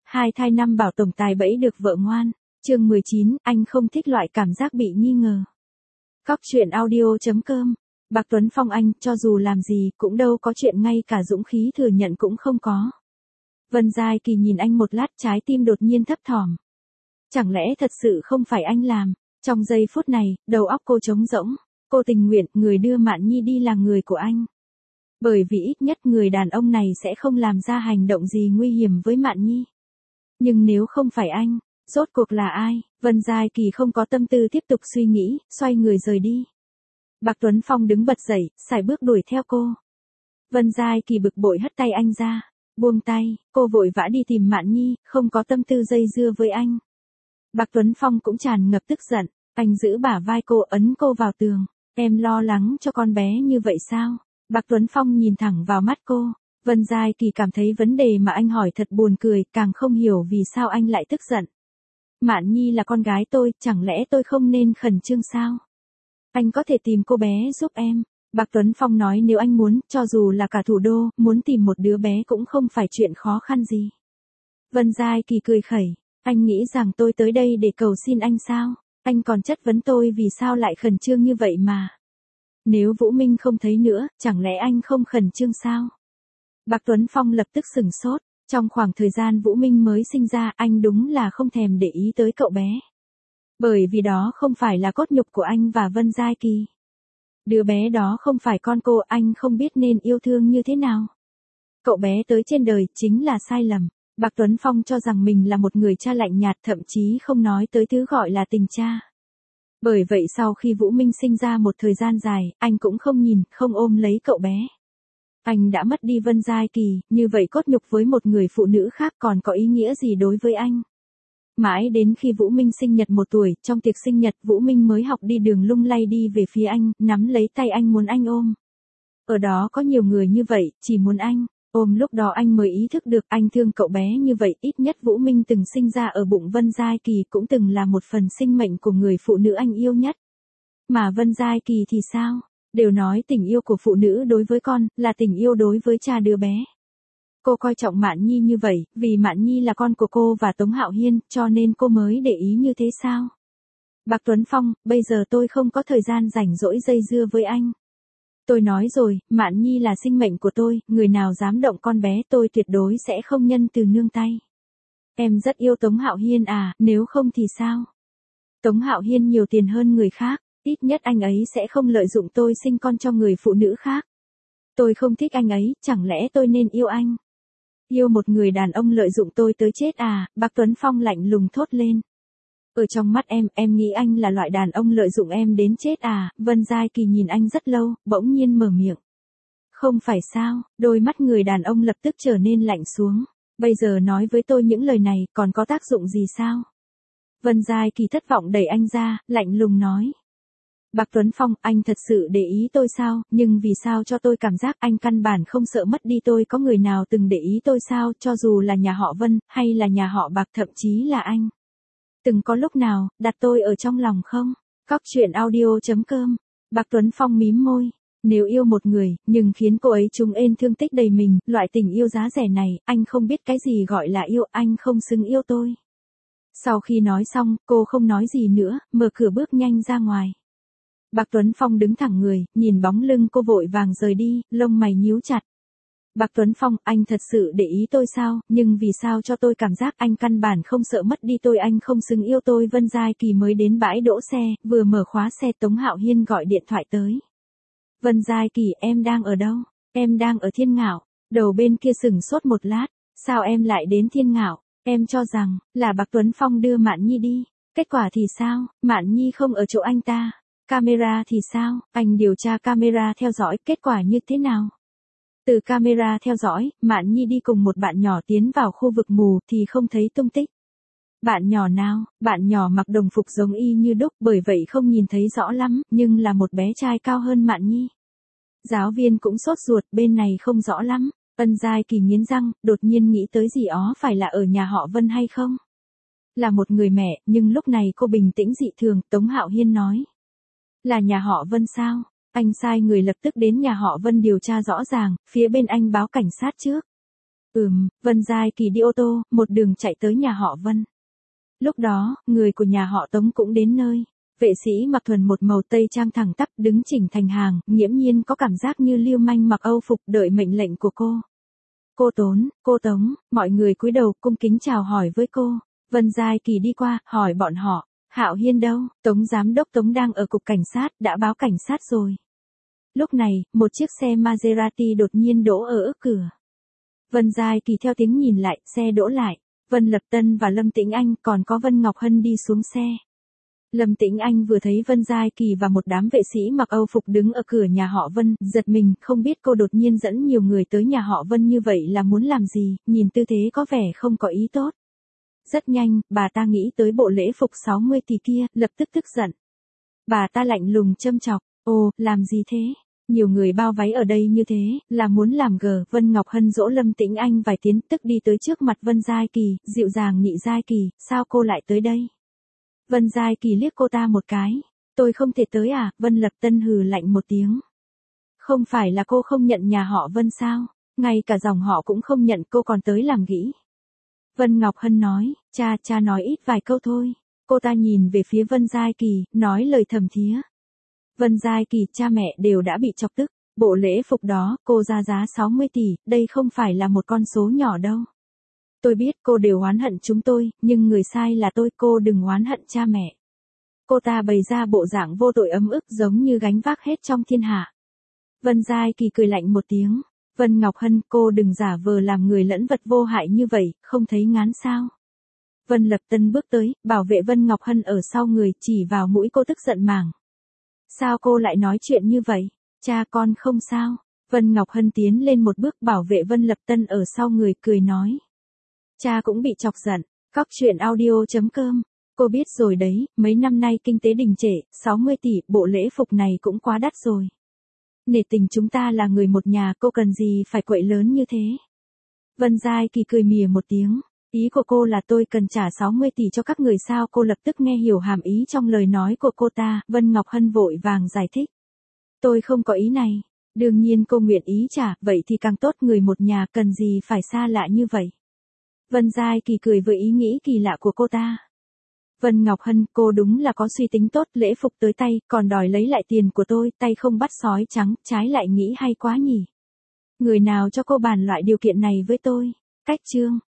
Hai thai năm bảo tổng tài bẫy được vợ ngoan. Chương 19, anh không thích loại cảm giác bị nghi ngờ. Cóc truyện audio.com. Bạc Tuấn Phong anh, cho dù làm gì, cũng đâu có chuyện ngay cả dũng khí thừa nhận cũng không có. Vân Giai Kỳ nhìn anh một lát, trái tim đột nhiên thấp thỏm. Chẳng lẽ thật sự không phải anh làm? Trong giây phút này, đầu óc cô trống rỗng. Cô tình nguyện, người đưa Mạn Nhi đi là người của anh. Bởi vì ít nhất người đàn ông này sẽ không làm ra hành động gì nguy hiểm với Mạn Nhi. Nhưng nếu không phải anh, rốt cuộc là ai? Vân Giai Kỳ không có tâm tư tiếp tục suy nghĩ, xoay người rời đi. Bạc Tuấn Phong đứng bật dậy, sải bước đuổi theo cô. Vân Giai Kỳ bực bội hất tay anh ra. Buông tay, cô vội vã đi tìm Mạn Nhi, không có tâm tư dây dưa với anh. Bạc Tuấn Phong cũng tràn ngập tức giận, anh giữ bả vai cô, ấn cô vào tường. Em lo lắng cho con bé như vậy sao? Bạc Tuấn Phong nhìn thẳng vào mắt cô. Vân Giai Kỳ cảm thấy vấn đề mà anh hỏi thật buồn cười, càng không hiểu vì sao anh lại tức giận. Mạn Nhi là con gái tôi, chẳng lẽ tôi không nên khẩn trương sao? Anh có thể tìm cô bé giúp em. Bạc Tuấn Phong nói nếu anh muốn, cho dù là cả thủ đô, muốn tìm một đứa bé cũng không phải chuyện khó khăn gì. Vân Giai Kỳ cười khẩy. Anh nghĩ rằng tôi tới đây để cầu xin anh sao? Anh còn chất vấn tôi vì sao lại khẩn trương như vậy mà. Nếu Vũ Minh không thấy nữa, chẳng lẽ anh không khẩn trương sao? Bạc Tuấn Phong lập tức sửng sốt. Trong khoảng thời gian Vũ Minh mới sinh ra, anh đúng là không thèm để ý tới cậu bé. Bởi vì đó không phải là cốt nhục của anh và Vân Giai Kỳ. Đứa bé đó không phải con cô, anh không biết nên yêu thương như thế nào. Cậu bé tới trên đời chính là sai lầm. Bạc Tuấn Phong cho rằng mình là một người cha lạnh nhạt, thậm chí không nói tới thứ gọi là tình cha. Bởi vậy sau khi Vũ Minh sinh ra một thời gian dài, anh cũng không nhìn, không ôm lấy cậu bé. Anh đã mất đi Vân Giai Kỳ, như vậy cốt nhục với một người phụ nữ khác còn có ý nghĩa gì đối với anh? Mãi đến khi Vũ Minh sinh nhật 1 tuổi, trong tiệc sinh nhật Vũ Minh mới học đi đường lung lay đi về phía anh, nắm lấy tay anh muốn anh ôm. Ở đó có nhiều người như vậy, chỉ muốn anh ôm, lúc đó anh mới ý thức được anh thương cậu bé như vậy. Ít nhất Vũ Minh từng sinh ra ở bụng Vân Giai Kỳ cũng từng là một phần sinh mệnh của người phụ nữ anh yêu nhất. Mà Vân Giai Kỳ thì sao? Đều nói tình yêu của phụ nữ đối với con, là tình yêu đối với cha đứa bé. Cô coi trọng Mạn Nhi như vậy, vì Mạn Nhi là con của cô và Tống Hạo Hiên, cho nên cô mới để ý như thế sao? Bạc Tuấn Phong, bây giờ tôi không có thời gian rảnh rỗi dây dưa với anh. Tôi nói rồi, Mạn Nhi là sinh mệnh của tôi, người nào dám động con bé tôi tuyệt đối sẽ không nhân từ nương tay. Em rất yêu Tống Hạo Hiên à, nếu không thì sao? Tống Hạo Hiên nhiều tiền hơn người khác, ít nhất anh ấy sẽ không lợi dụng tôi sinh con cho người phụ nữ khác. Tôi không thích anh ấy, chẳng lẽ tôi nên yêu anh? Yêu một người đàn ông lợi dụng tôi tới chết à? Bạc Tuấn Phong lạnh lùng thốt lên. Ở trong mắt em nghĩ anh là loại đàn ông lợi dụng em đến chết à? Vân Giai Kỳ nhìn anh rất lâu, bỗng nhiên mở miệng. Không phải sao? Đôi mắt người đàn ông lập tức trở nên lạnh xuống. Bây giờ nói với tôi những lời này, còn có tác dụng gì sao? Vân Giai Kỳ thất vọng đẩy anh ra, lạnh lùng nói. Bạc Tuấn Phong, anh thật sự để ý tôi sao? Nhưng vì sao cho tôi cảm giác anh căn bản không sợ mất đi tôi? Có người nào từng để ý tôi sao? Cho dù là nhà họ Vân, hay là nhà họ Bạc, thậm chí là anh. Từng có lúc nào, đặt tôi ở trong lòng không? Cóc truyện audio.com. Bạc Tuấn Phong mím môi. Nếu yêu một người, nhưng khiến cô ấy trúng ên thương tích đầy mình, loại tình yêu giá rẻ này, anh không biết cái gì gọi là yêu, anh không xứng yêu tôi. Sau khi nói xong, cô không nói gì nữa, mở cửa bước nhanh ra ngoài. Bạc Tuấn Phong đứng thẳng người, nhìn bóng lưng cô vội vàng rời đi, lông mày nhíu chặt. Bạc Tuấn Phong, anh thật sự để ý tôi sao? Nhưng vì sao cho tôi cảm giác anh căn bản không sợ mất đi tôi, anh không xứng yêu tôi? Vân Giai Kỳ mới đến bãi đỗ xe, vừa mở khóa xe Tống Hạo Hiên gọi điện thoại tới. Vân Giai Kỳ, em đang ở đâu? Em đang ở Thiên Ngạo. Đầu bên kia sửng sốt một lát, sao em lại đến Thiên Ngạo? Em cho rằng, là Bạc Tuấn Phong đưa Mạn Nhi đi. Kết quả thì sao? Mạn Nhi không ở chỗ anh ta. Camera thì sao? Anh điều tra camera theo dõi, kết quả như thế nào? Từ camera theo dõi, Mạn Nhi đi cùng một bạn nhỏ tiến vào khu vực mù thì không thấy tung tích. Bạn nhỏ nào? Bạn nhỏ mặc đồng phục giống y như đúc, bởi vậy không nhìn thấy rõ lắm, nhưng là một bé trai cao hơn Mạn Nhi. Giáo viên cũng sốt ruột, bên này không rõ lắm. Vân Giai Kỳ nghiến răng, đột nhiên nghĩ tới gì ó, phải là ở nhà họ Vân hay không? Là một người mẹ, nhưng lúc này cô bình tĩnh dị thường. Tống Hạo Hiên nói. Là nhà họ Vân sao? Anh sai người lập tức đến nhà họ Vân điều tra rõ ràng, phía bên anh báo cảnh sát trước. Vân Giai Kỳ đi ô tô, một đường chạy tới nhà họ Vân. Lúc đó, người của nhà họ Tống cũng đến nơi. Vệ sĩ mặc thuần một màu tây trang thẳng tắp đứng chỉnh thành hàng, nghiễm nhiên có cảm giác như lưu manh mặc âu phục đợi mệnh lệnh của cô. Cô Tốn, cô Tống, mọi người cúi đầu cung kính chào hỏi với cô. Vân Giai Kỳ đi qua, hỏi bọn họ, Hạo Hiên đâu? Tống giám đốc Tống đang ở cục cảnh sát, đã báo cảnh sát rồi. Lúc này, một chiếc xe Maserati đột nhiên đỗ ở cửa. Vân Giai Kỳ theo tiếng nhìn lại, xe đỗ lại. Vân Lập Tân và Lâm Tĩnh Anh còn có Vân Ngọc Hân đi xuống xe. Lâm Tĩnh Anh vừa thấy Vân Giai Kỳ và một đám vệ sĩ mặc âu phục đứng ở cửa nhà họ Vân, giật mình, không biết cô đột nhiên dẫn nhiều người tới nhà họ Vân như vậy là muốn làm gì, nhìn tư thế có vẻ không có ý tốt. Rất nhanh, bà ta nghĩ tới bộ lễ phục 60 tỷ kia, lập tức tức giận. Bà ta lạnh lùng châm chọc, ồ, làm gì thế? Nhiều người bao váy ở đây như thế, là muốn làm gờ. Vân Ngọc Hân dỗ Lâm Tĩnh Anh vài tiếng, tức đi tới trước mặt Vân Giai Kỳ, dịu dàng nị Giai Kỳ, sao cô lại tới đây? Vân Giai Kỳ liếc cô ta một cái, tôi không thể tới à? Vân Lập Tân hừ lạnh một tiếng. Không phải là cô không nhận nhà họ Vân sao? Ngay cả dòng họ cũng không nhận, cô còn tới làm ghĩ. Vân Ngọc Hân nói, cha nói ít vài câu thôi. Cô ta nhìn về phía Vân Giai Kỳ, nói lời thầm thía. Vân Giai Kỳ, cha mẹ đều đã bị chọc tức. Bộ lễ phục đó, cô ra giá 60 tỷ, đây không phải là một con số nhỏ đâu. Tôi biết cô đều oán hận chúng tôi, nhưng người sai là tôi, cô đừng oán hận cha mẹ. Cô ta bày ra bộ dạng vô tội ấm ức giống như gánh vác hết trong thiên hạ. Vân Giai Kỳ cười lạnh một tiếng. Vân Ngọc Hân, cô đừng giả vờ làm người lẫn vật vô hại như vậy, không thấy ngán sao? Vân Lập Tân bước tới, bảo vệ Vân Ngọc Hân ở sau người, chỉ vào mũi cô tức giận màng. Sao cô lại nói chuyện như vậy? Cha con không sao. Vân Ngọc Hân tiến lên một bước bảo vệ Vân Lập Tân ở sau người, cười nói. Cha cũng bị chọc giận. Cóc truyện audio.com. Cô biết rồi đấy, mấy năm nay kinh tế đình trệ, 60 tỷ, bộ lễ phục này cũng quá đắt rồi. Nể tình chúng ta là người một nhà, cô cần gì phải quậy lớn như thế? Vân Giai Kỳ cười mỉa một tiếng. Ý của cô là tôi cần trả 60 tỷ cho các người sao? Cô lập tức nghe hiểu hàm ý trong lời nói của cô ta. Vân Ngọc Hân vội vàng giải thích. Tôi không có ý này. Đương nhiên cô nguyện ý trả, vậy thì càng tốt, người một nhà cần gì phải xa lạ như vậy. Vân Giai Kỳ cười với ý nghĩ kỳ lạ của cô ta. Vân Ngọc Hân, cô đúng là có suy tính tốt, lễ phục tới tay, còn đòi lấy lại tiền của tôi, tay không bắt sói trắng, trái lại nghĩ hay quá nhỉ. Người nào cho cô bàn loại điều kiện này với tôi? Cách chương.